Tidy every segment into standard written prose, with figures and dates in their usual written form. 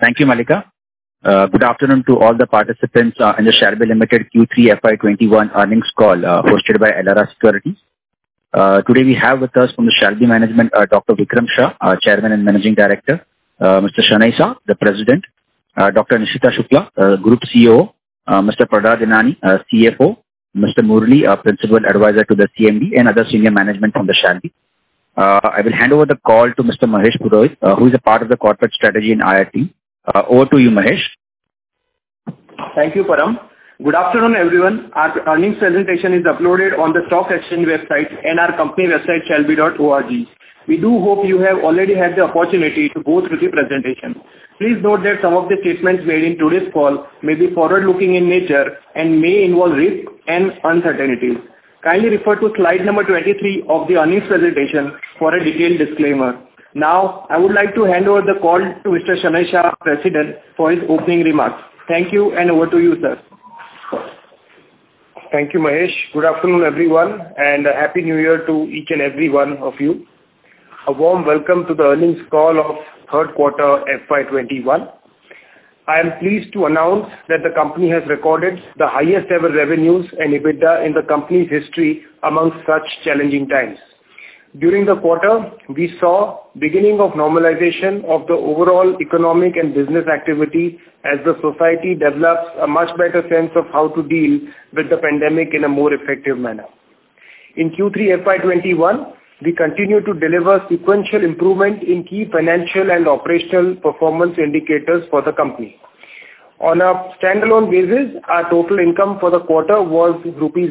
Thank you, Malika. Good afternoon to all the participants in the Shalby Limited Q3 FY21 earnings call hosted by Elara Securities. Today we have with us from the Shalby management Dr. Vikram Shah, Chairman and Managing Director, Mr. Shanai Shah, the President, Dr. Nishita Shukla, Group CEO, Mr. Pradar Dinani, CFO, Mr. Murli, Principal Advisor to the CMD, and other senior management from the Shalby. I will hand over the call to Mr. Mahesh Purohit, who is a part of the corporate strategy in IR team. Over to you, Mahesh. Thank you, Param. Good afternoon, everyone. Our earnings presentation is uploaded on the stock exchange website and our company website, shalby.org. We do hope you have already had the opportunity to go through the presentation. Please note that some of the statements made in today's call may be forward-looking in nature and may involve risk and uncertainties. Kindly refer to slide number 23 of the earnings presentation for a detailed disclaimer. Now, I would like to hand over the call to Mr. Shanai Shah, President, for his opening remarks. Thank you, and over to you, sir. Thank you, Mahesh. Good afternoon, everyone, and a Happy New Year to each and every one of you. A warm welcome to the earnings call of third quarter FY21. I am pleased to announce that the company has recorded the highest ever revenues and EBITDA in the company's history amongst such challenging times. During the quarter, we saw beginning of normalization of the overall economic and business activity as the society develops a much better sense of how to deal with the pandemic in a more effective manner. In Q3 FY21, we continue to deliver sequential improvement in key financial and operational performance indicators for the company. On a standalone basis, our total income for the quarter was rupees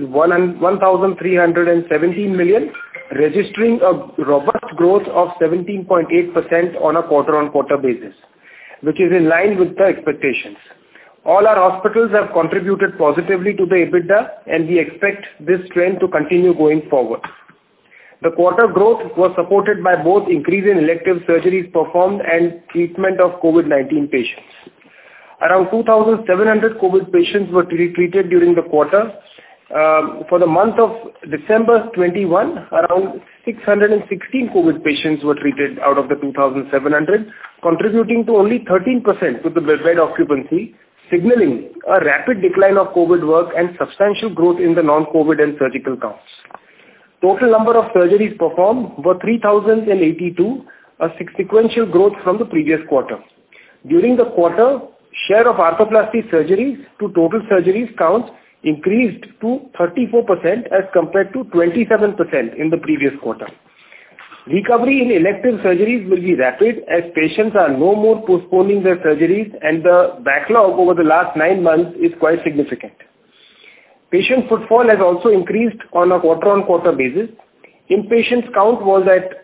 1,317 million, registering a robust growth of 17.8% on a quarter-on-quarter basis, which is in line with the expectations. All our hospitals have contributed positively to the EBITDA, and we expect this trend to continue going forward. The quarter growth was supported by both increase in elective surgeries performed and treatment of COVID-19 patients. Around 2,700 COVID patients were treated during the quarter. For the month of December 21, around 616 COVID patients were treated out of the 2,700, contributing to only 13% to the bed occupancy, signaling a rapid decline of COVID work and substantial growth in the non-COVID and surgical counts. Total number of surgeries performed were 3,082, a sequential growth from the previous quarter. During the quarter, share of arthroplasty surgeries to total surgeries counts increased to 34% as compared to 27% in the previous quarter. Recovery in elective surgeries will be rapid as patients are no more postponing their surgeries and the backlog over the last 9 months is quite significant. Patient footfall has also increased on a quarter-on-quarter basis. Inpatients count was at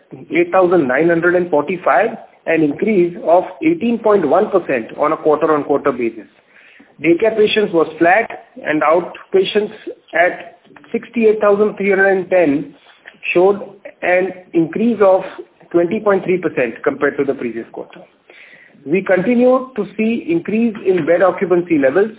8,945, an increase of 18.1% on a quarter-on-quarter basis. Daycare patients was flat and outpatients at 68,310 showed an increase of 20.3% compared to the previous quarter. We continue to see increase in bed occupancy levels.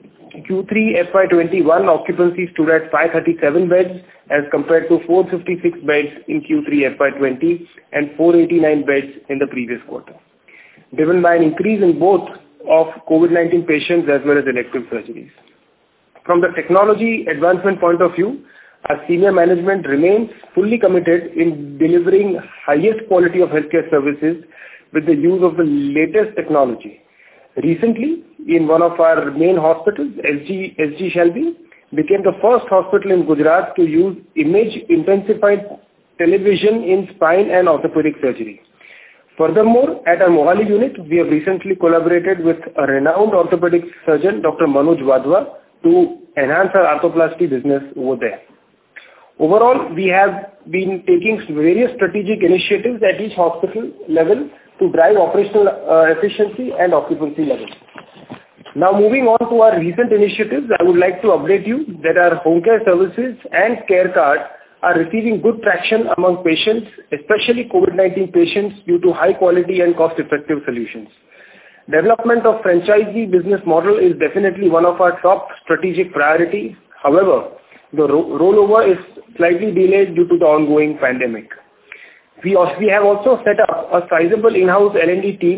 Q3 FY21 occupancy stood at 537 beds as compared to 456 beds in Q3 FY20 and 489 beds in the previous quarter, driven by an increase in both of COVID-19 patients as well as elective surgeries. From the technology advancement point of view, our senior management remains fully committed in delivering highest quality of healthcare services with the use of the latest technology. Recently, in one of our main hospitals, SG Shalby, became the first hospital in Gujarat to use image-intensified television in spine and orthopedic surgery. Furthermore, at our Mohali unit, we have recently collaborated with a renowned orthopedic surgeon, Dr. Manoj Wadhwa, to enhance our arthroplasty business over there. Overall, we have been taking various strategic initiatives at each hospital level to drive operational efficiency and occupancy levels. Now moving on to our recent initiatives, I would like to update you that our home care services and care card are receiving good traction among patients, especially COVID-19 patients, due to high quality and cost-effective solutions. Development of franchisee business model is definitely one of our top strategic priorities. However, the rollover is slightly delayed due to the ongoing pandemic. We have also set up a sizable in-house L&D team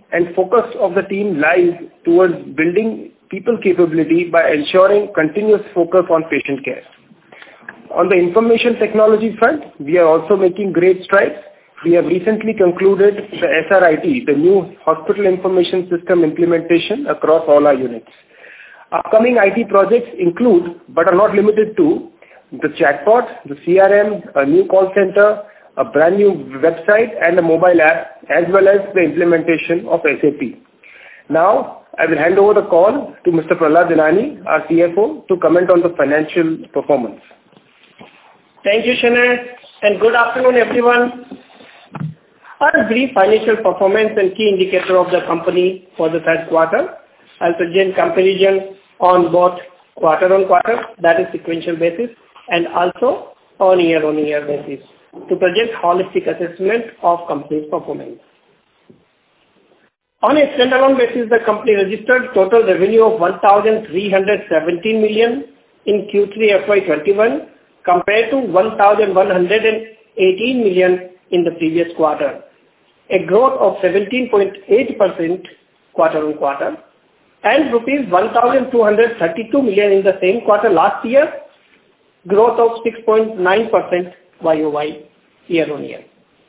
and focus of the team lies towards building people capability by ensuring continuous focus on patient care. On the information technology front, we are also making great strides. We have recently concluded the SRIT, the new Hospital Information System implementation across all our units. Upcoming IT projects include, but are not limited to, the chatbot, the CRM, a new call center, a brand new website and a mobile app, as well as the implementation of SAP. Now, I will hand over the call to Mr. Prahlad Hinani, our CFO, to comment on the financial performance. Thank you, Shanay, and good afternoon, everyone. Our brief financial performance and key indicator of the company for the third quarter. I'll present comparison on both quarter-on-quarter, that is sequential basis, and also on year-on-year basis to present holistic assessment of company's performance. On a standalone basis, the company registered total revenue of 1,317 million in Q3 FY21 compared to 1,118 million in the previous quarter, a growth of 17.8% quarter-on-quarter, and rupees 1,232 million in the same quarter last year, growth of 6.9% YOY year-on-year.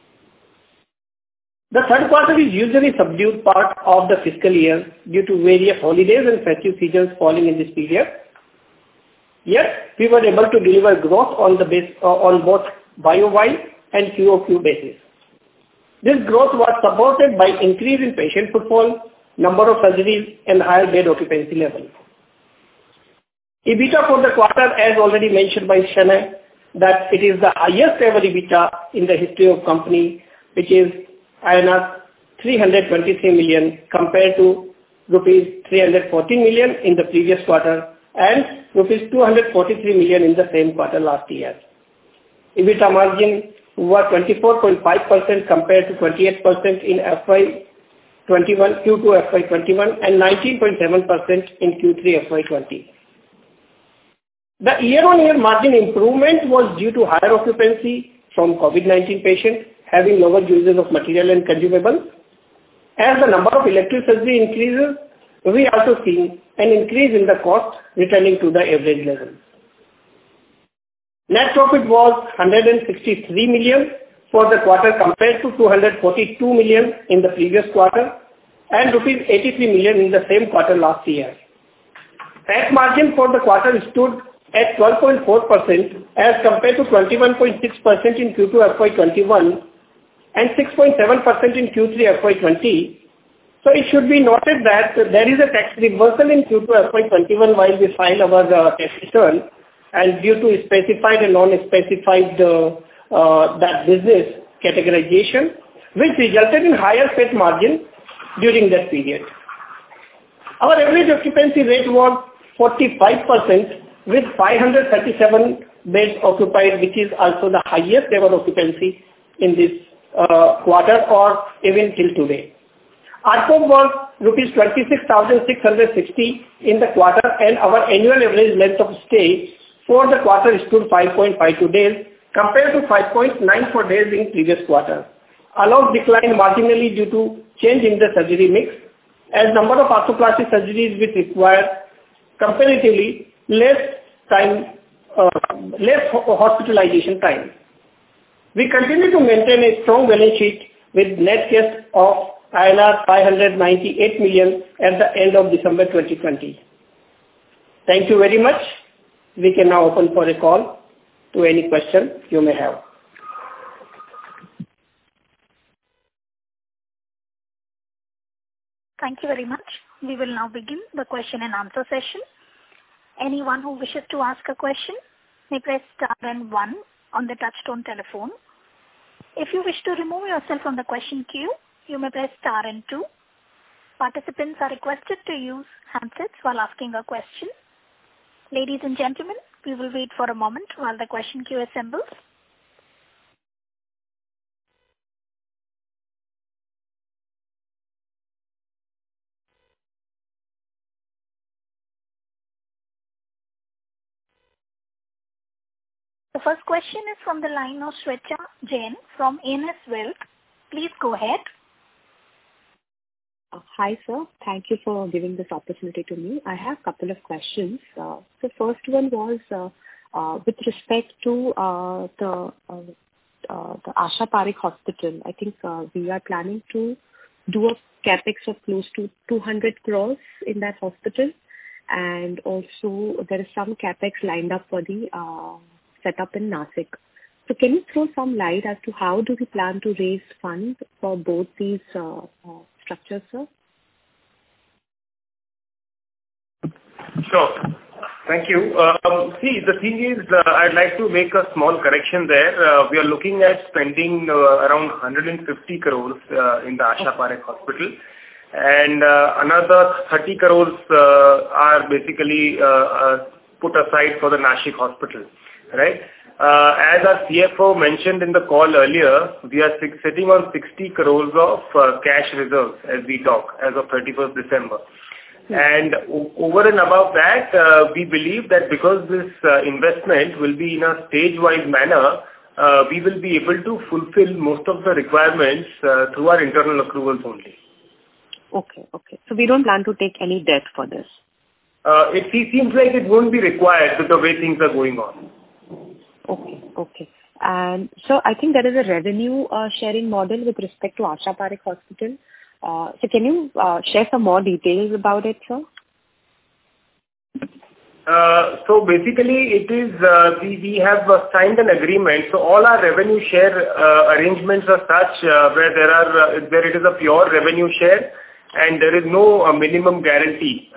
The third quarter is usually subdued part of the fiscal year due to various holidays and festive seasons falling in this period. Yet, we were able to deliver growth on both YOY and QOQ basis. This growth was supported by increase in patient footfall, number of surgeries, and higher bed occupancy level. EBITDA for the quarter, as already mentioned by Shanay, that it is the highest ever EBITDA in the history of company, which is INR 323 million compared to rupees 314 million in the previous quarter and rupees 243 million in the same quarter last year. EBITDA margin was 24.5% compared to 28% in FY21, Q2 FY21 and 19.7% in Q3 FY20. The year-on-year margin improvement was due to higher occupancy from COVID-19 patients having lower uses of material and consumables. As the number of elective surgery increases, we also see an increase in the cost returning to the average level. Net profit was 163 million for the quarter compared to 242 million in the previous quarter and rupees 83 million in the same quarter last year. Tax margin for the quarter stood at 12.4% as compared to 21.6% in Q2 FY21 and 6.7% in Q3 FY20. So it should be noted that there is a tax reversal in Q2 FY21 while we file our tax return, and due to specified and non-specified that business categorization, which resulted in higher PAT margin during that period. Our average occupancy rate was 45% with 537 beds occupied, which is also the highest ever occupancy in this quarter or even till today. ARPOB was rupees 26,660 in the quarter, and our annual average length of stay for the quarter stood 5.52 days compared to 5.94 days in previous quarter. Allowed declined marginally due to change in the surgery mix, as number of arthroplasty surgeries which require comparatively less hospitalization time. We continue to maintain a strong balance sheet with net cash of INR 598 million at the end of December 2020. Thank you very much. We can now open for a call to any question you may have. Thank you very much. We will now begin the question and answer session. Anyone who wishes to ask a question may press star and 1 on the touchtone telephone. If you wish to remove yourself from the question queue, you may press star and 2. Participants are requested to use handsets while asking a question. Ladies and gentlemen, we will wait for a moment while the question queue assembles. The first question is from the line of Shweta Jain from ANS Wealth. Please go ahead. Hi, sir. Thank you for giving this opportunity to me. I have a couple of questions. The first one was with respect to the Asha Parekh Hospital. I think we are planning to do a capex of close to 200 crores in that hospital, and also there is some capex lined up for the setup in Nashik. So can you throw some light as to how do we plan to raise funds for both these structures, sir? Sure. Thank you. See, the thing is, I'd like to make a small correction there. We are looking at spending around 150 crores in the Asha Parekh Hospital, and another 30 crores are basically put aside for the Nashik Hospital, right? As our CFO mentioned in the call earlier, we are sitting on 60 crores of cash reserves as we talk, as of 31st December. And over and above that, we believe that because this investment will be in a stage-wise manner, we will be able to fulfill most of the requirements through our internal accruals only. Okay. So we don't plan to take any debt for this? It seems like it won't be required with the way things are going on. Okay. And so I think there is a revenue sharing model with respect to Asha Parekh Hospital. So can you share some more details about it, sir? So basically it is, we have signed an agreement. So all our revenue share arrangements are such where it is a pure revenue share and there is no minimum guarantee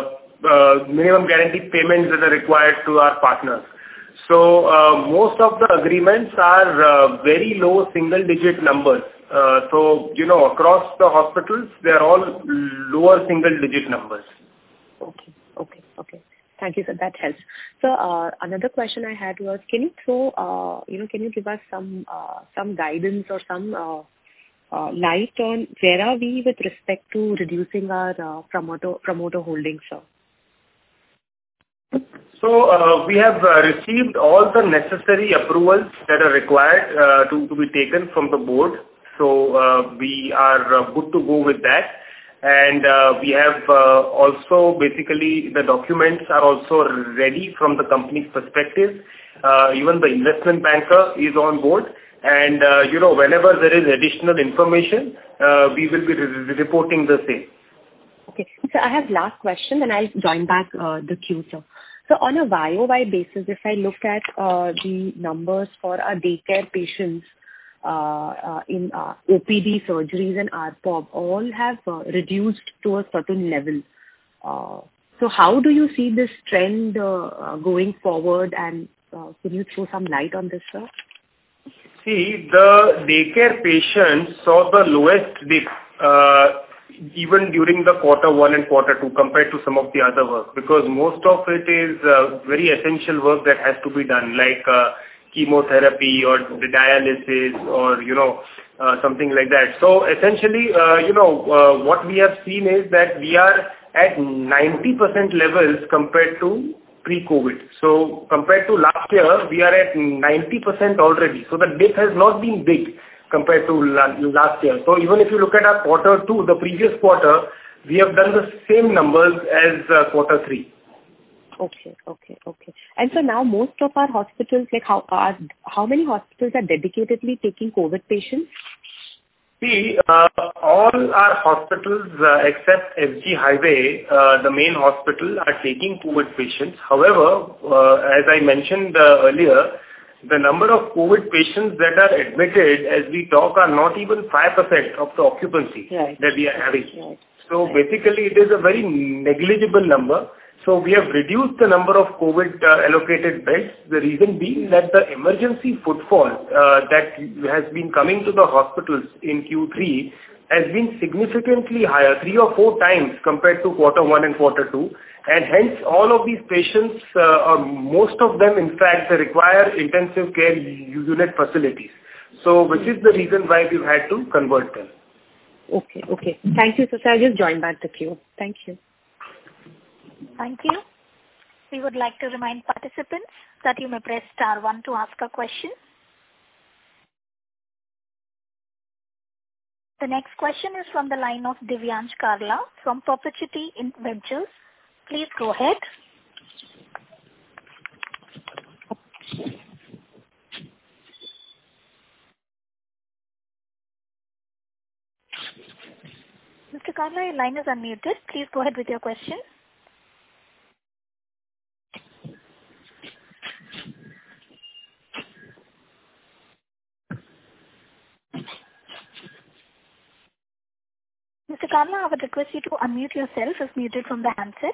payments that are required to our partners. So most of the agreements are very low single-digit numbers. So, across the hospitals, they are all lower single-digit numbers. Okay. Thank you, sir. That helps. So another question I had was, can you throw, can you give us some guidance or some light on where are we with respect to reducing our promoter holdings, sir? So we have received all the necessary approvals that are required to be taken from the board. So we are good to go with that. And we have also basically the documents are also ready from the company's perspective. Even the investment banker is on board. And, whenever there is additional information, we will be reporting the same. Okay. So I have last question and I'll join back the queue, sir. So on a YOY basis, if I look at the numbers for our daycare patients in OPD surgeries and RPOB, all have reduced to a certain level. So how do you see this trend going forward, and can you throw some light on this, sir? See, the daycare patients saw the lowest dip even during the quarter 1 and quarter 2 compared to some of the other work, because most of it is very essential work that has to be done, like chemotherapy or the dialysis or, something like that. So essentially, what we have seen is that we are at 90% levels compared to pre-COVID. So compared to last year, we are at 90% already. So the dip has not been big compared to last year. So even if you look at our quarter 2, the previous quarter, we have done the same numbers as quarter 3. Okay. And so now most of our hospitals, like how many hospitals are dedicatedly taking COVID patients? See, all our hospitals except FG Highway, the main hospital, are taking COVID patients. However, as I mentioned earlier, the number of COVID patients that are admitted as we talk are not even 5% of the occupancy that we are having. Right. So basically it is a very negligible number. So we have reduced the number of COVID allocated beds. The reason being that the emergency footfall that has been coming to the hospitals in Q3 has been significantly higher, 3 or 4 times compared to quarter 1 and quarter 2. And hence all of these patients, or most of them in fact, they require intensive care unit facilities. So which is the reason why we've had to convert them. Okay. Thank you, sir. I'll just join back the queue. Thank you. Thank you. We would like to remind participants that you may press star 1 to ask a question. The next question is from the line of Divyansh Karla from Perpetuity Ventures. Please go ahead. Mr. Karla, your line is unmuted. Please go ahead with your question. Mr. Karla, I would request you to unmute yourself if muted from the handset.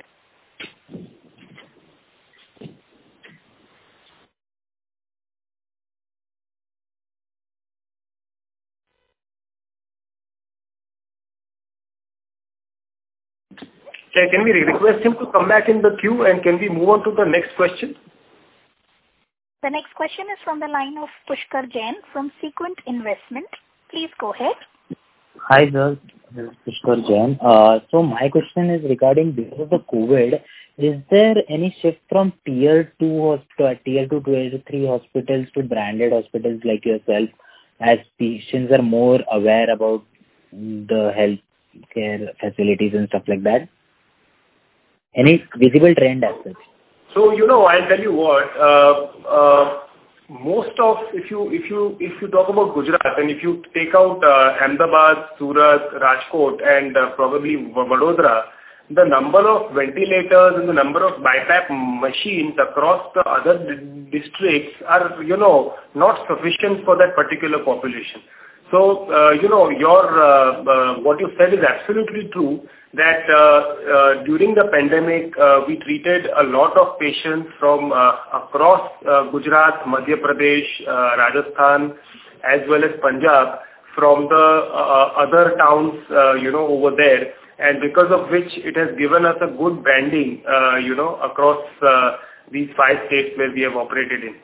Can we request him to come back in the queue, and can we move on to the next question? The next question is from the line of Pushkar Jain from Sequent Investment. Please go ahead. Hi, sir. This is Pushkar Jain. So my question is regarding because of the COVID, is there any shift from tier 2, tier 3 hospitals to branded hospitals like yourself, as patients are more aware about the health care facilities and stuff like that? Any visible trend as such? So, I'll tell you what, most of, if you talk about Gujarat, and if you take out Ahmedabad, Surat, Rajkot, and probably Vadodara, the number of ventilators and the number of BiPAP machines across the other districts are, not sufficient for that particular population. So, what you said is absolutely true, that during the pandemic, we treated a lot of patients from across Gujarat, Madhya Pradesh, Rajasthan, as well as Punjab, from the other towns, over there, and because of which it has given us a good branding, across these 5 states where we have operated in.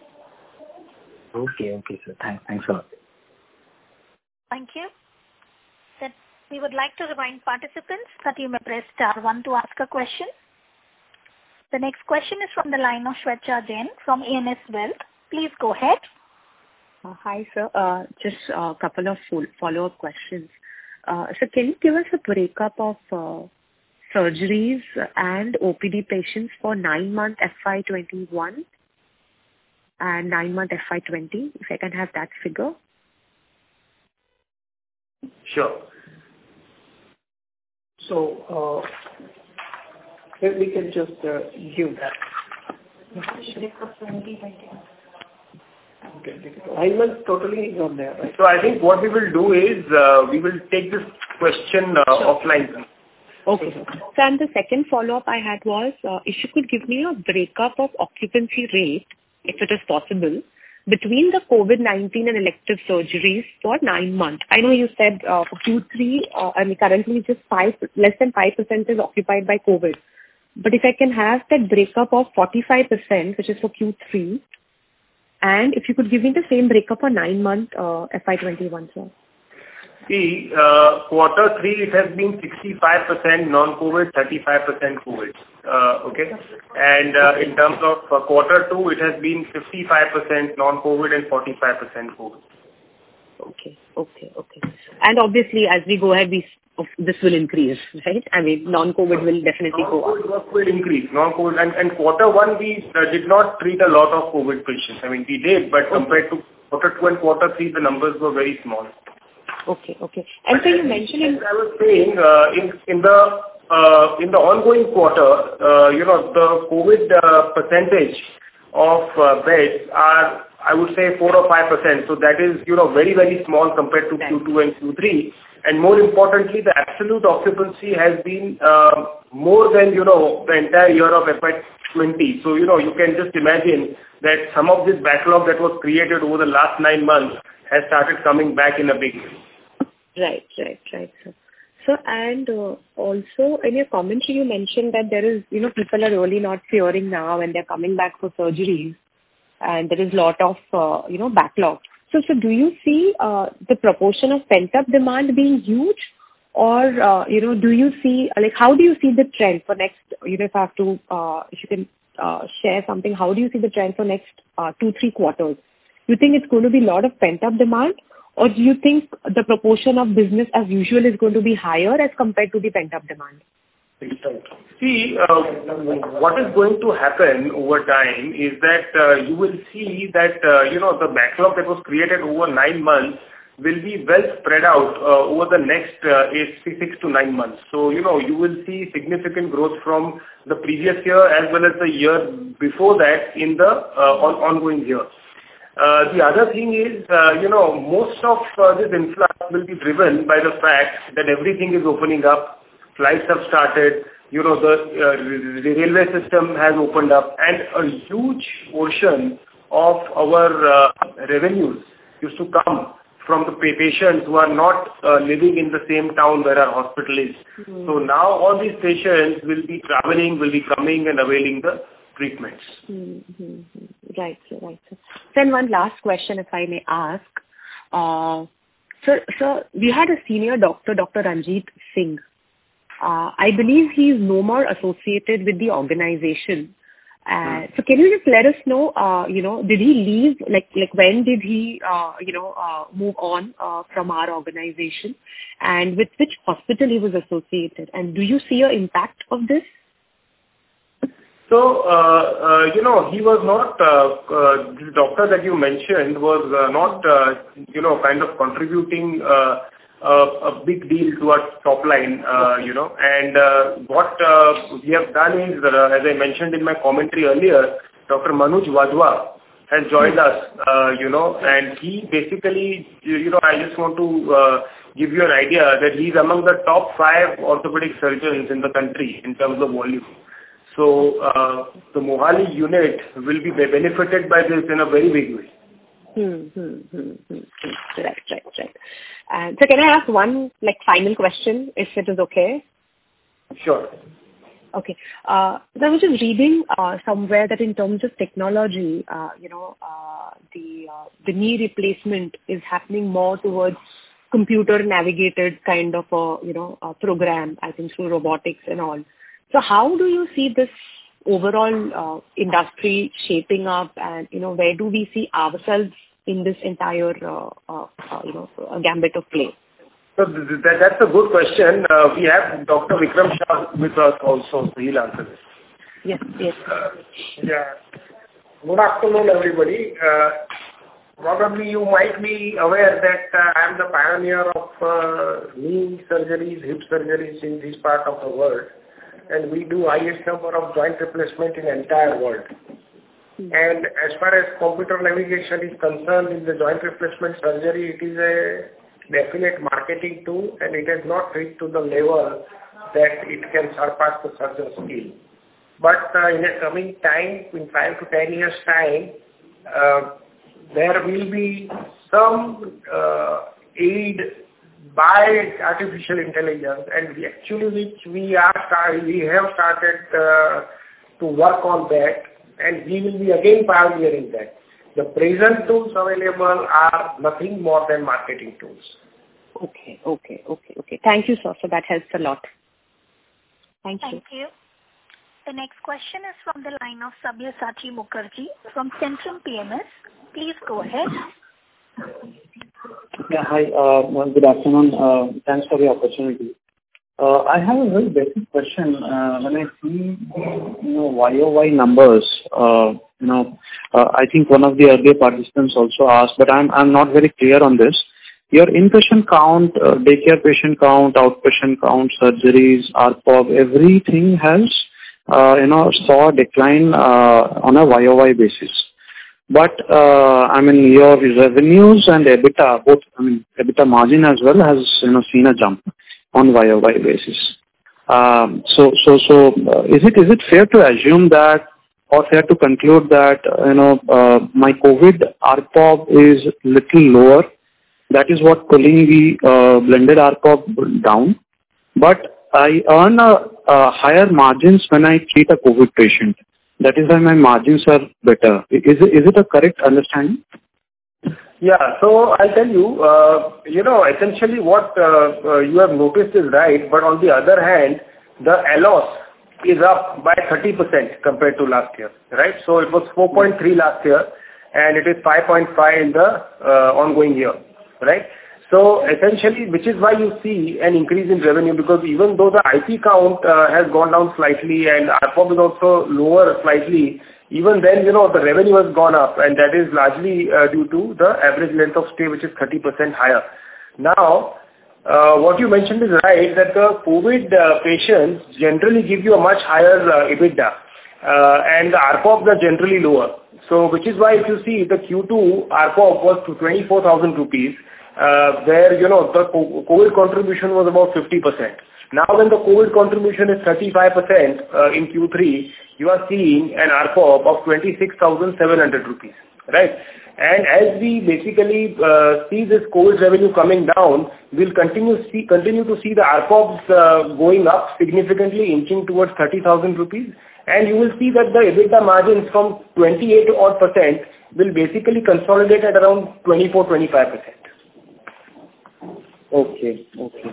Okay, sir. Thanks a lot. Thank you. Then we would like to remind participants that you may press *1 to ask a question. The next question is from the line of Shweta Jain from ANS Wealth. Please go ahead. Hi, sir. Just a couple of follow-up questions. So can you give us a breakup of surgeries and OPD patients for 9-month FY21 and 9-month FY20, if I can have that figure? Sure. So, we can just give that. Okay. 9 months totally is not there, right? So I think what we will do is, we will take this question offline. Okay. So, and the second follow-up I had was, if you could give me a breakup of occupancy rate, if it is possible, between the COVID-19 and elective surgeries for 9 months. I know you said for Q3, currently just less than 5% is occupied by COVID. But if I can have that breakup of 45%, which is for Q3, and if you could give me the same breakup for 9 month FY21, sir. See, quarter 3 it has been 65% non-COVID, 35% COVID. Okay, and in terms of quarter 2, it has been 55% non-COVID and 45% COVID. Okay. And obviously, as we go ahead, this will increase, right? I mean, non-COVID will definitely go up. Non-COVID will increase. Non-COVID and quarter 1, we did not treat a lot of COVID patients. I mean, we did, but compared to quarter 2 and quarter 3, the numbers were very small. Okay. And so you mentioned I was saying, in the ongoing quarter, the COVID percentage of beds are, I would say, 4 or 5%. So that is, very, very small compared to Q2 and Q3. And more importantly, the absolute occupancy has been more than, the entire year of FY20. So, you can just imagine that some of this backlog that was created over the last 9 months has started coming back in a big way. Right, sir. So, and also in your commentary, you mentioned that there is, people are really not fearing now and they're coming back for surgeries, and there is a lot of, backlog. So do you see the proportion of pent-up demand being huge, or, do you see, how do you see the trend for next, if I have to, if you can share something, how do you see the trend for next 2-3 quarters? You think it's going to be a lot of pent-up demand, or do you think the proportion of business as usual is going to be higher as compared to the pent-up demand? See, what is going to happen over time is that you will see that, the backlog that was created over 9 months will be well spread out over the next 6 to 9 months. So, you will see significant growth from the previous year as well as the year before that in the ongoing year. The other thing is, most of this influx will be driven by the fact that everything is opening up. Flights have started, the railway system has opened up, and a huge portion of our revenues used to come from the patients who are not living in the same town where our hospital is. Mm-hmm. So now all these patients will be traveling, will be coming and availing the treatments. Mm-hmm. Right. Then one last question, if I may ask. Sir, we had a senior doctor, Dr. Ranjit Singh. I believe he is no more associated with the organization. So can you just let us know, did he leave, like when did he, move on from our organization, and with which hospital he was associated, and do you see an impact of this? So, he was not, the doctor that you mentioned was not, kind of contributing a big deal to our top line, and what we have done is, as I mentioned in my commentary earlier, Dr. Manoj Wadhwa has joined us, and he basically, I just want to give you an idea that he's among the top 5 orthopedic surgeons in the country in terms of volume. So the Mohali unit will be benefited by this in a very big way. Right. And so can I ask one final question, if it is okay? Sure. Okay. I was just reading somewhere that in terms of technology, the knee replacement is happening more towards computer navigated kind of a program, I think through robotics and all. So how do you see this overall industry shaping up, and where do we see ourselves in this entire gambit of play? So that's a good question. We have Dr. Vikram Shah with us also, so he'll answer this. Yes. Good afternoon, everybody. Probably you might be aware that I am the pioneer of knee surgeries, hip surgeries in this part of the world, and we do highest number of joint replacement in the entire world. And as far as computer navigation is concerned in the joint replacement surgery, it is a definite marketing tool, and it has not reached to the level that it can surpass the surgeon skill. But in the coming time, in 5 to 10 years time, there will be some aid by artificial intelligence, and we have started to work on that, and we will be again pioneering that. The present tools available are nothing more than marketing tools. Okay. Thank you, sir. So that helps a lot. Thank you. The next question is from the line of Sabyasachi Mukherjee from Centrum PMS. Please go ahead. Yeah, hi. Good afternoon. Thanks for the opportunity. I have a very basic question. When I see YOY numbers, I think one of the earlier participants also asked, but I'm not very clear on this. Your inpatient count, daycare patient count, outpatient count, surgeries, ARPOB, everything has saw a decline on a YOY basis. But your revenues and EBITDA, both, EBITDA margin as well has seen a jump on YOY basis. So is it fair to assume that, or fair to conclude that my COVID ARPOB is little lower? That is what pulling the blended ARPOB down. But I earn a higher margins when I treat a COVID patient. That is why my margins are better. Is it a correct understanding? Yeah, so I'll tell you, essentially what you have noticed is right, but on the other hand, the ALOS is up by 30% compared to last year, right? So it was 4.3 last year, and it is 5.5 in the ongoing year. right? So essentially, which is why you see an increase in revenue, because even though the IP count has gone down slightly and ARPOB is also lower slightly, even then, the revenue has gone up, and that is largely due to the average length of stay, which is 30% higher. Now, what you mentioned is right, that the COVID patients generally give you a much higher EBITDA, and the ARPOBs are generally lower. So, which is why if you see the Q2 ARPOB was to 24,000 rupees, where, the COVID contribution was about 50%. Now, when the COVID contribution is 35% in Q3, you are seeing an ARPOB of 26,700 rupees, right? And as we basically see this COVID revenue coming down, we'll continue to see the ARPOBs going up significantly, inching towards 30,000 rupees. And you will see that the EBITDA margins from 28% will basically consolidate at around 24-25%. Okay.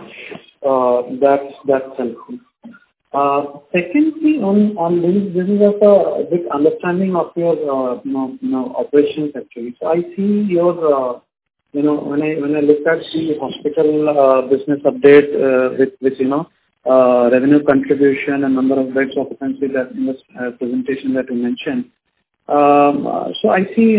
That's helpful. Secondly, on this is also a bit understanding of your operations actually. So I see your when I look at the hospital business update with revenue contribution and number of beds occupancy that in this presentation that you mentioned. So I see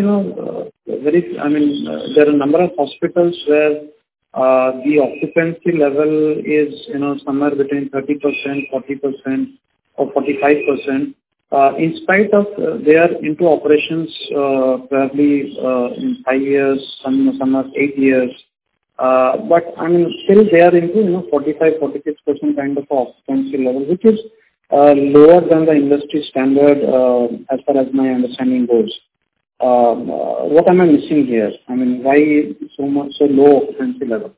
there are a number of hospitals where the occupancy level is, somewhere between 30%, 40%, or 45%. In spite of they are into operations probably in 5 years, some are 8 years. But still they are into 45, 46% kind of occupancy level, which is lower than the industry standard as far as my understanding goes. What am I missing here? Why so low occupancy level?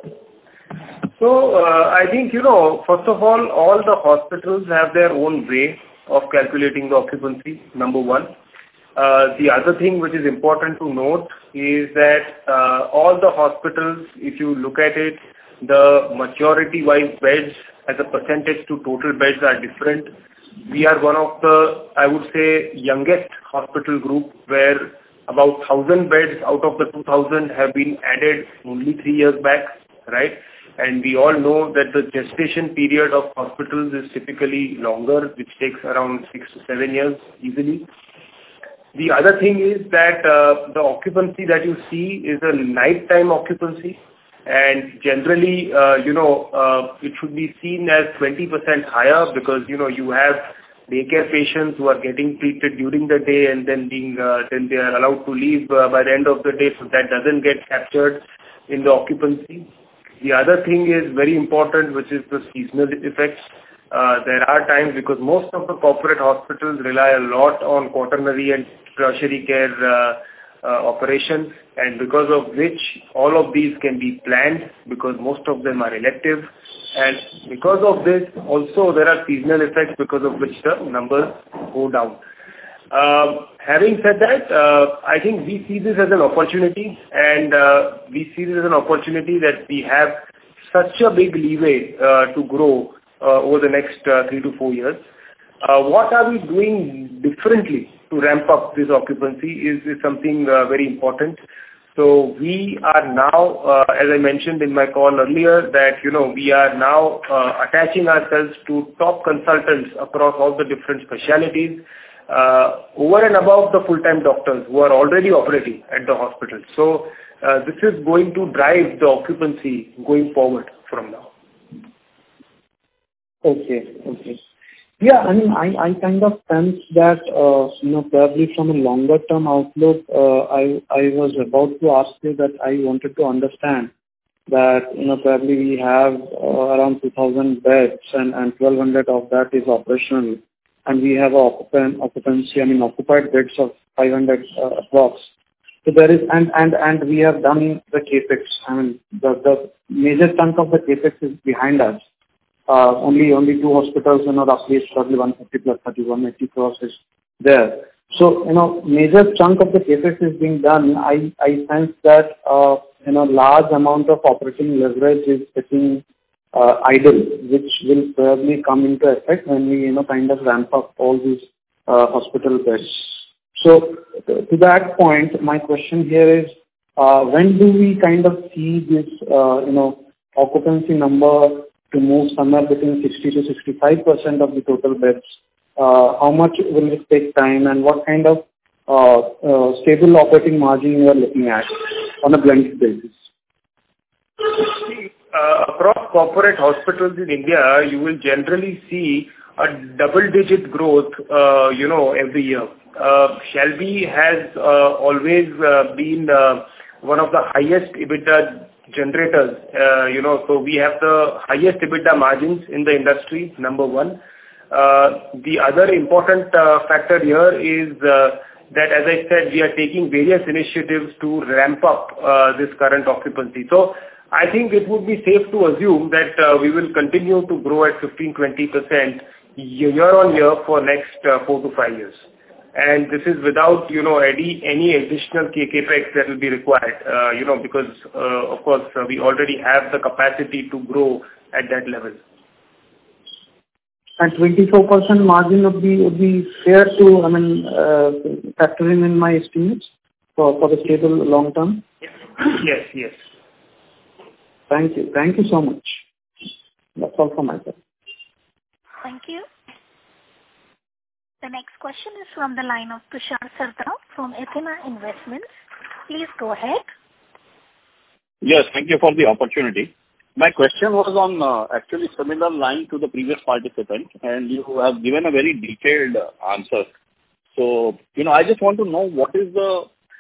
So, I think, first of all the hospitals have their own way of calculating the occupancy, number one. The other thing which is important to note is that all the hospitals, if you look at it, the maturity-wise beds as a percentage to total beds are different. We are one of the, I would say, youngest hospital group where about 1,000 beds out of the 2,000 have been added only 3 years back, right? And we all know that the gestation period of hospitals is typically longer, which takes around 6 to 7 years easily. The other thing is that the occupancy that you see is a nighttime occupancy, and generally, it should be seen as 20% higher because, you have daycare patients who are getting treated during the day and then then they are allowed to leave by the end of the day, so that doesn't get captured in the occupancy. The other thing is very important, which is the seasonal effects. There are times, because most of the corporate hospitals rely a lot on quaternary and tertiary care operations, and because of which all of these can be planned because most of them are elective, and because of this also there are seasonal effects because of which the numbers go down. Having said that, I think we see this as an opportunity, and we see this as an opportunity that we have such a big leeway to grow over the next 3 to 4 years. What are we doing differently to ramp up this occupancy is something very important. So we are now, as I mentioned in my call earlier, that we are now attaching ourselves to top consultants across all the different specialities, over and above the full-time doctors who are already operating at the hospital. So this is going to drive the occupancy going forward from now. Okay. Yeah, I kind of sense that, probably from a longer term outlook, I was about to ask you that I wanted to understand that, probably we have around 2,000 beds and 1,200 of that is operational, and we have occupancy, occupied beds of 500 approx. So there is, and we have done the capex. The major chunk of the capex is behind us. Only 2 hospitals, roughly it's probably 150 plus 30, 180 crores is there. So, major chunk of the capex is being done. I sense that, large amount of operating leverage is getting idle, which will probably come into effect when we, kind of ramp up all these hospital beds. So, to that point, my question here is, when do we kind of see this, occupancy number to move somewhere between 60 to 65% of the total beds? How much will it take time, and what kind of stable operating margin you are looking at on a blended basis? Across corporate hospitals in India, you will generally see a double-digit growth, every year. Shalby has always been one of the highest EBITDA generators. So we have the highest EBITDA margins in the industry, number one. The other important factor here is that, as I said, we are taking various initiatives to ramp up this current occupancy. So I think it would be safe to assume that we will continue to grow at 15-20% year on year for next 4 to 5 years. And this is without, any additional capex that will be required, because, of course, we already have the capacity to grow at that level. And 24% margin would be fair to, factor in my estimates for the stable long term? Yes. Thank you. Thank you so much. That's all from my side. Thank you. The next question is from the line of Tushar Sarda from Athena Investments. Please go ahead. Yes, thank you for the opportunity. My question was on actually similar line to the previous participant, and you have given a very detailed answer. So, I just want to know what is the,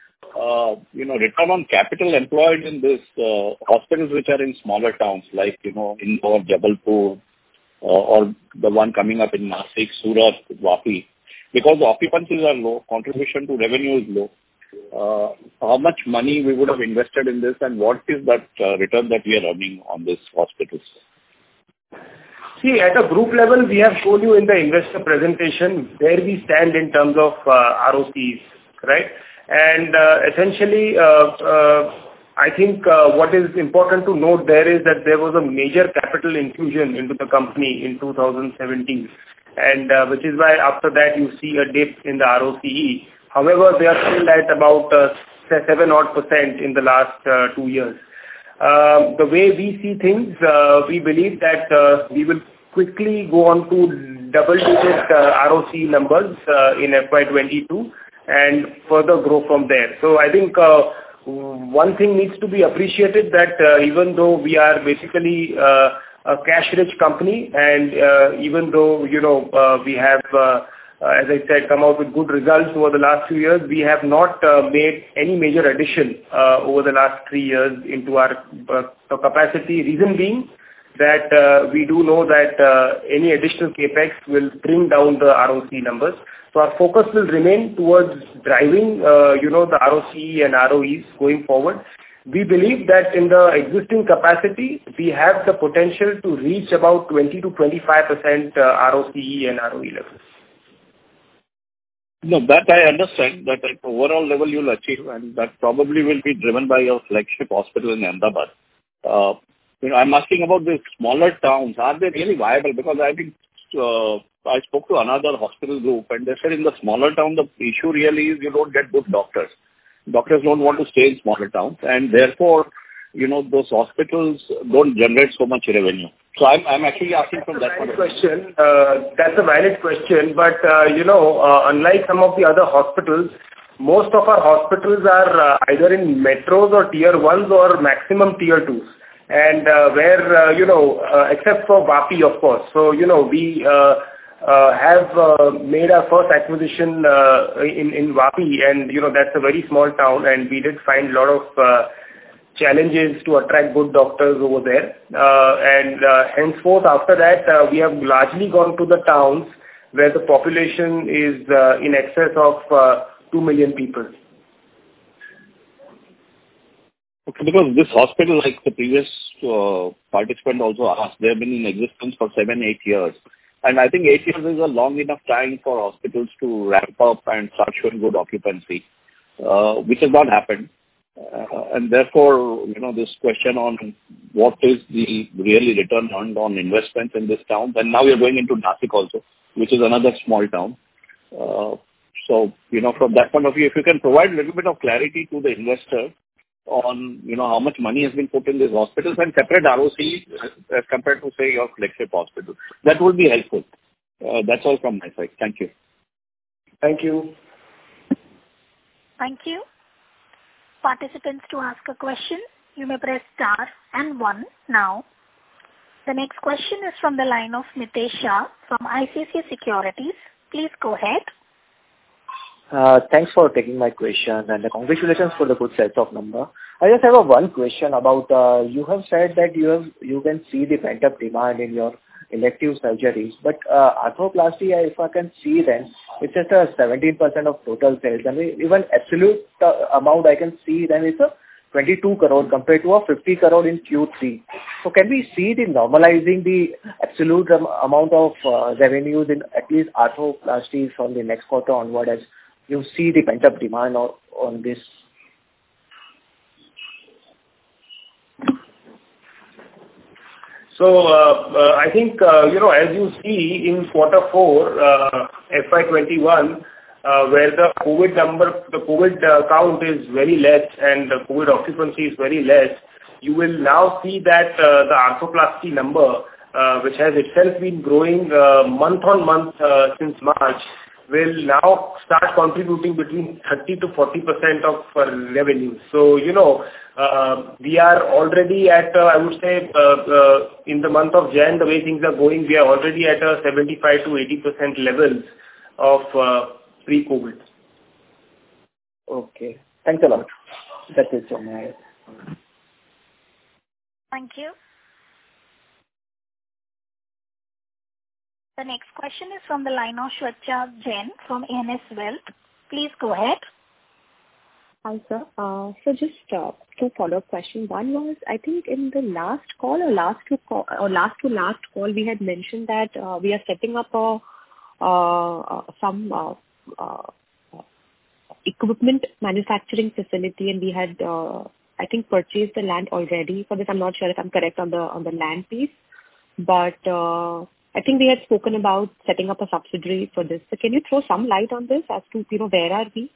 return on capital employed in this hospitals which are in smaller towns like, Indore, Jabalpur, or the one coming up in Nashik, Surat, Vapi. Because the occupancies are low, contribution to revenue is low. How much money we would have invested in this, and what is that return that we are earning on this hospitals? See, at a group level, we have shown you in the investor presentation where we stand in terms of ROCs, right? And essentially, I think what is important to note there is that there was a major capital infusion into the company in 2017, and which is why after that you see a dip in the ROCE. However, they are still at about 7% in the last 2 years. The way we see things, we believe that we will quickly go on to double-digit ROC numbers in FY22 and further grow from there. So I think one thing needs to be appreciated that even though we are basically a cash-rich company, and even though we have, as I said, come out with good results over the last few years, we have not made any major addition over the last 3 years into our capacity. Reason being that we do know that any additional capex will bring down the ROC numbers. So our focus will remain towards driving, the ROCE and ROEs going forward. We believe that in the existing capacity, we have the potential to reach about 20 to 25% ROCE and ROE levels. No, that I understand, that at overall level you'll achieve, and that probably will be driven by your flagship hospital in Ahmedabad. I'm asking about the smaller towns. Are they really viable? Because I think I spoke to another hospital group, and they said in the smaller town, the issue really is you don't get good doctors. Doctors don't want to stay in smaller towns, and therefore, those hospitals don't generate so much revenue. So I'm actually asking from that point of view. That's a valid question, but unlike some of the other hospitals, most of our hospitals are either in metros or tier 1s or maximum tier 2s. And where, except for Vapi, of course. So, we have made our first acquisition in Vapi, and, that's a very small town, and we did find a lot of challenges to attract good doctors over there. And henceforth, after that, we have largely gone to the towns where the population is in excess of 2 million people. Okay, because this hospital, like the previous participant also asked, they have been in existence for 7-8 years. And I think 8 years is a long enough time for hospitals to ramp up and start showing good occupancy, which has not happened. And therefore, this question on what is the really return on investments in this town. And now we are going into Nashik also, which is another small town. So, from that point of view, if you can provide a little bit of clarity to the investor, on, how much money has been put in these hospitals and separate ROC as compared to, say, your flagship hospital. That would be helpful. That's all from my side. Thank you. Thank you. Thank you. Participants, to ask a question, you may press star and 1 now. The next question is from the line of Mitesh Shah from ICICI Securities. Please go ahead. Thanks for taking my question and congratulations for the good set of number. I just have one question about, you have said that you can see the pent-up demand in your elective surgeries, but arthroplasty, if I can see then, it's just 17% of total sales. I mean, even absolute amount I can see then it's 22 crore compared to 50 crore in Q3. So can we see the normalizing the absolute amount of revenues in at least arthroplasty from the next quarter onward as you see the pent-up demand on this? So I think, as you see in quarter 4, FY21, where the COVID count is very less and the COVID occupancy is very less, you will now see that the arthroplasty number, which has itself been growing month on month since March, will now start contributing between 30 to 40% of revenue. So, we are already at, I would say, in the month of Jan, the way things are going, we are already at a 75 to 80% levels of pre-COVID. Okay. Thanks a lot. That's it from my end. Thank you. The next question is from the line of Shweta Jain from ANS Wealth. Please go ahead. Hi, sir. So just two follow-up questions. One was, I think in the last call or last to last call, we had mentioned that we are setting up some equipment manufacturing facility, and we had, I think, purchased the land already. For this, I'm not sure if I'm correct on the land piece, but I think we had spoken about setting up a subsidiary for this. So can you throw some light on this as to, where are we?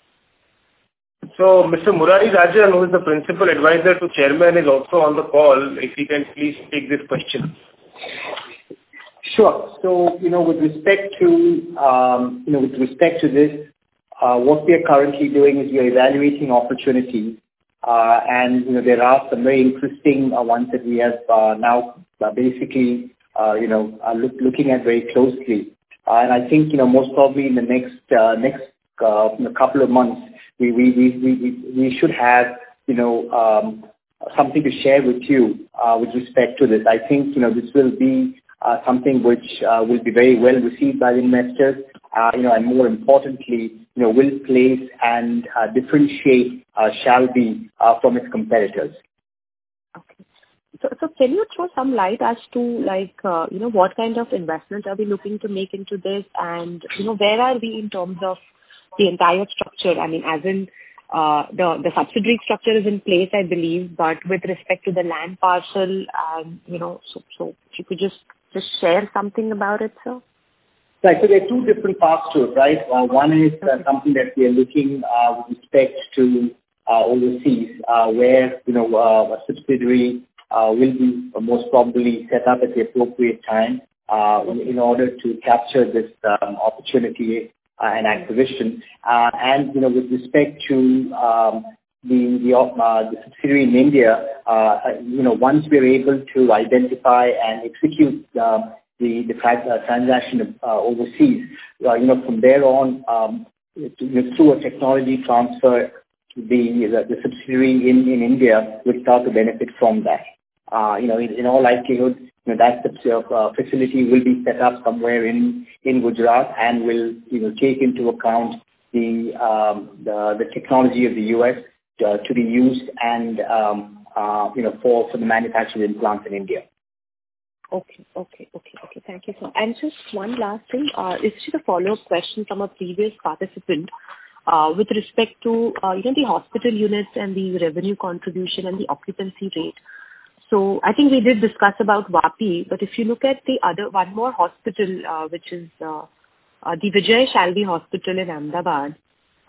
So Mr. Murari Rajan, who is the principal advisor to chairman, is also on the call. If he can please take this question. Sure. So, with respect to this, what we are currently doing is we are evaluating opportunities, and there are some very interesting ones that we have now basically looking at very closely. And I think most probably in the next couple of months we should have something to share with you with respect to this. I think this will be something which will be very well received by the investors, and more importantly, will place and differentiate Shalby from its competitors. Okay. So can you throw some light as to what kind of investment are we looking to make into this, and where are we in terms of the entire structure? I mean, as in the subsidiary structure is in place, I believe, but with respect to the land parcel, so if you could just share something about it, sir. Right. So there are two different parts to it, right? One is something that we are looking with respect to overseas, where a subsidiary will be most probably set up at the appropriate time in order to capture this opportunity and acquisition. And with respect to the subsidiary in India, once we're able to identify and execute the transaction overseas, from there on, through a technology transfer, the subsidiary in India will start to benefit from that. In all likelihood, that facility will be set up somewhere in Gujarat and will take into account the technology of the US to be used and for the manufacturing implants in India. Okay. Thank you, sir. And just one last thing, it's just a follow-up question from a previous participant with respect to the hospital units and the revenue contribution and the occupancy rate. So I think we did discuss about Vapi, but if you look at the other one more hospital, which is the Vijay Shalby Hospital in Ahmedabad,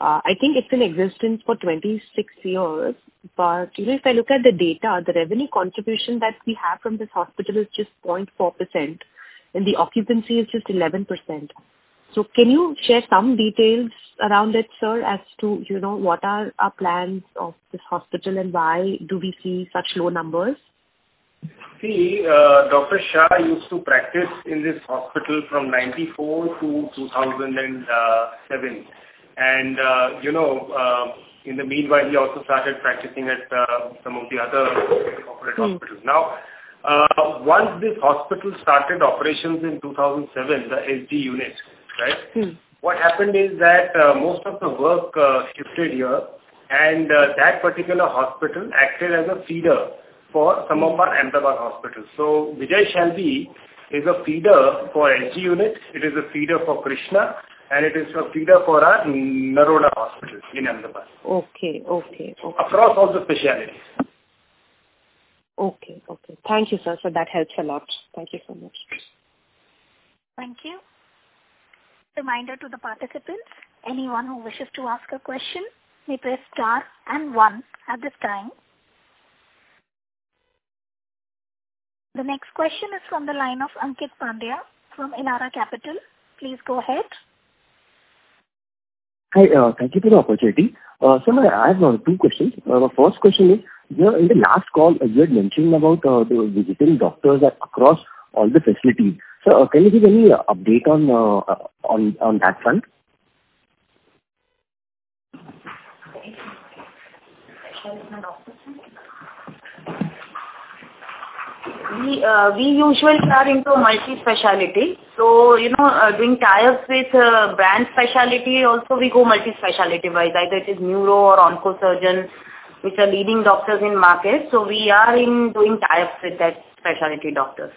I think it's in existence for 26 years, but if I look at the data, the revenue contribution that we have from this hospital is just 0.4%, and the occupancy is just 11%. So can you share some details around it, sir, as to, what are our plans of this hospital and why do we see such low numbers? See, Dr. Shah used to practice in this hospital from 94 to 2007. And, in the meanwhile, he also started practicing at some of the other corporate hospitals. Now, once this hospital started operations in 2007, the SD unit, right? What happened is that most of the work shifted here, and that particular hospital acted as a feeder for some of our Ahmedabad hospitals. So Vijay Shalby is a feeder for SG unit, it is a feeder for Krishna, and it is a feeder for our Naroda hospital in Ahmedabad. Okay. Across all the specialities. Okay. Thank you, sir. So that helps a lot. Thank you so much. Thank you. Reminder to the participants, anyone who wishes to ask a question may press star and 1 at this time. The next question is from the line of Ankit Pandya from Elara Capital. Please go ahead. Hi, thank you for the opportunity. So I have 2 questions. The first question is, in the last call, you had mentioned about the visiting doctors across all the facilities. So can you give any update on that front? We usually are into multi-speciality. So, doing tie-ups with brand speciality, also we go multi-speciality wise. Either it is neuro or onco-surgeon, which are leading doctors in market. So, we are doing tie-ups with that specialty doctors.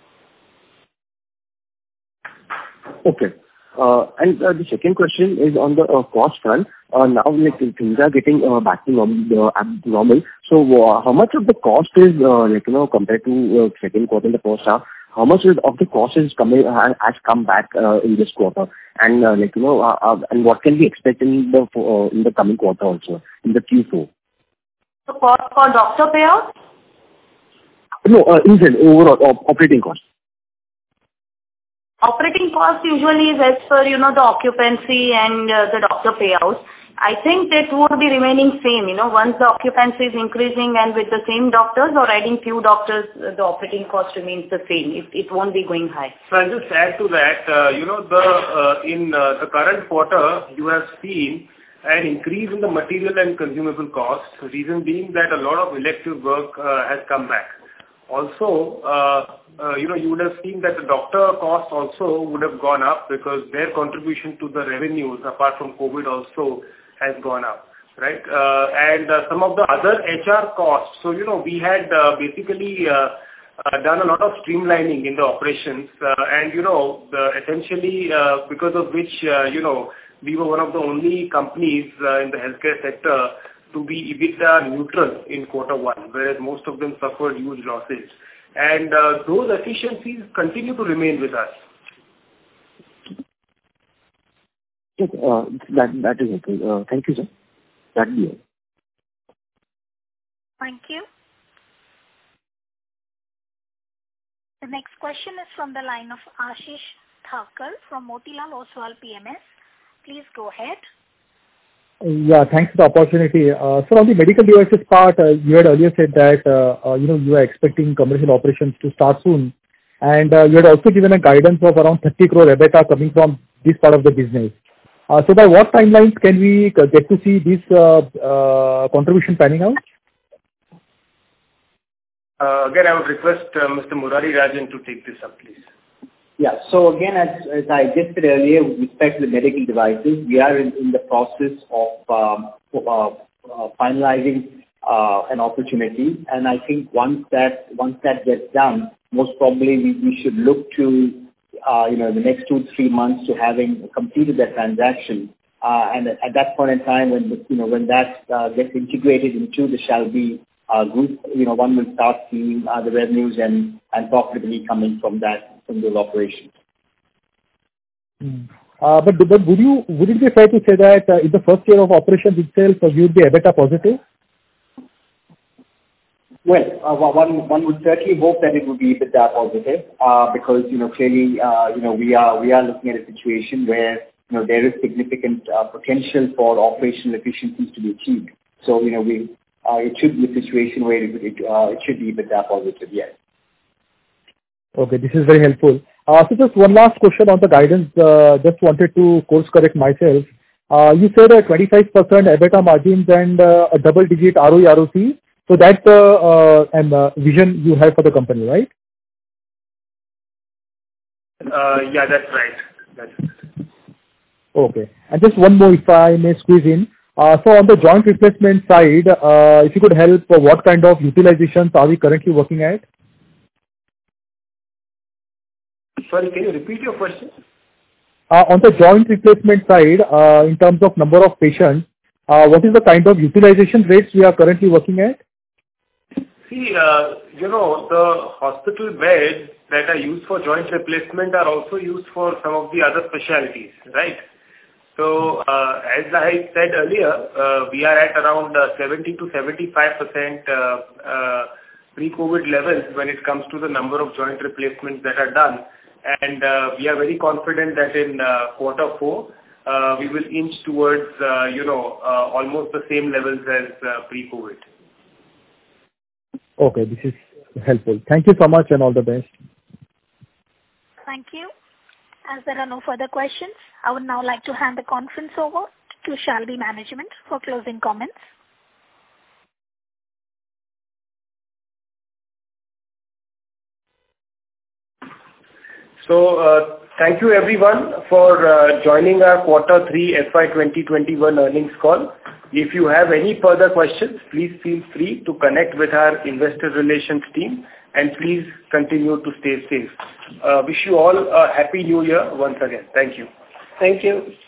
Okay. And the second question is on the cost front. Now, things are getting back to normal. So, how much of the cost is, compared to second quarter in the first half, how much of the cost has come back in this quarter? And, and what can we expect in the coming quarter also, in the Q4? So, cost for doctor payout? No, in general, overall operating cost. Operating cost usually is as per, the occupancy and the doctor payouts. I think that would be remaining same, once the occupancy is increasing and with the same doctors or adding few doctors, the operating cost remains the same. It won't be going high. So I'll just add to that, in the current quarter, you have seen an increase in the material and consumable costs, reason being that a lot of elective work has come back. Also, you would have seen that the doctor cost also would have gone up because their contribution to the revenues, apart from COVID, also has gone up, right? And some of the other HR costs. So, we had basically done a lot of streamlining in the operations, and essentially because of which we were one of the only companies in the healthcare sector to be EBITDA neutral in quarter 1, whereas most of them suffered huge losses. And those efficiencies continue to remain with us. That is okay. Thank you, sir. That will be all. Thank you. The next question is from the line of Ashish Thakkar from Motilal Oswal PMS. Please go ahead. Yeah, thanks for the opportunity. So on the medical devices part, you had earlier said that, you are expecting commercial operations to start soon. And you had also given a guidance of around 30 crore EBITDA coming from this part of the business. So by what timelines can we get to see this contribution panning out? Again, I would request Mr. Murari Rajan to take this up, please. Yeah. So again, as I just said earlier, with respect to the medical devices, we are in the process of finalizing an opportunity, and I think once that gets done, most probably we should look to the next 2 to 3 months to having completed that transaction, and at that point in time, when that gets integrated into the Shalby group, one will start seeing the revenues and profitability coming from those operations. But would it be fair to say that in the first year of operations itself, you would be EBITDA positive? Well, one would certainly hope that it would be EBITDA positive, because, clearly, we are looking at a situation where, there is significant potential for operational efficiencies to be achieved. So, it should be a situation where it should be EBITDA positive, yes. Okay, this is very helpful. So just one last question on the guidance. Just wanted to course correct myself. You said a 25% EBITDA margins and a double-digit ROE, ROC. So that's the vision you have for the company, right? Yeah, that's right. That's it. Okay. And just one more, if I may squeeze in. So on the joint replacement side, if you could help, what kind of utilizations are we currently working at? Sorry, can you repeat your question? On the joint replacement side, in terms of number of patients, what is the kind of utilization rates we are currently working at? See, the hospital beds that are used for joint replacement are also used for some of the other specialties, right? So, as I said earlier, we are at around 70 to 75% pre-COVID levels when it comes to the number of joint replacements that are done. And we are very confident that in quarter 4, we will inch towards, almost the same levels as pre-COVID. Okay, this is helpful. Thank you so much and all the best. Thank you. As there are no further questions, I would now like to hand the conference over to Shalby Management for closing comments. So, thank you everyone for joining our quarter 3 FY 2021 earnings call. If you have any further questions, please feel free to connect with our investor relations team, and please continue to stay safe. Wish you all a happy new year once again. Thank you. Thank you.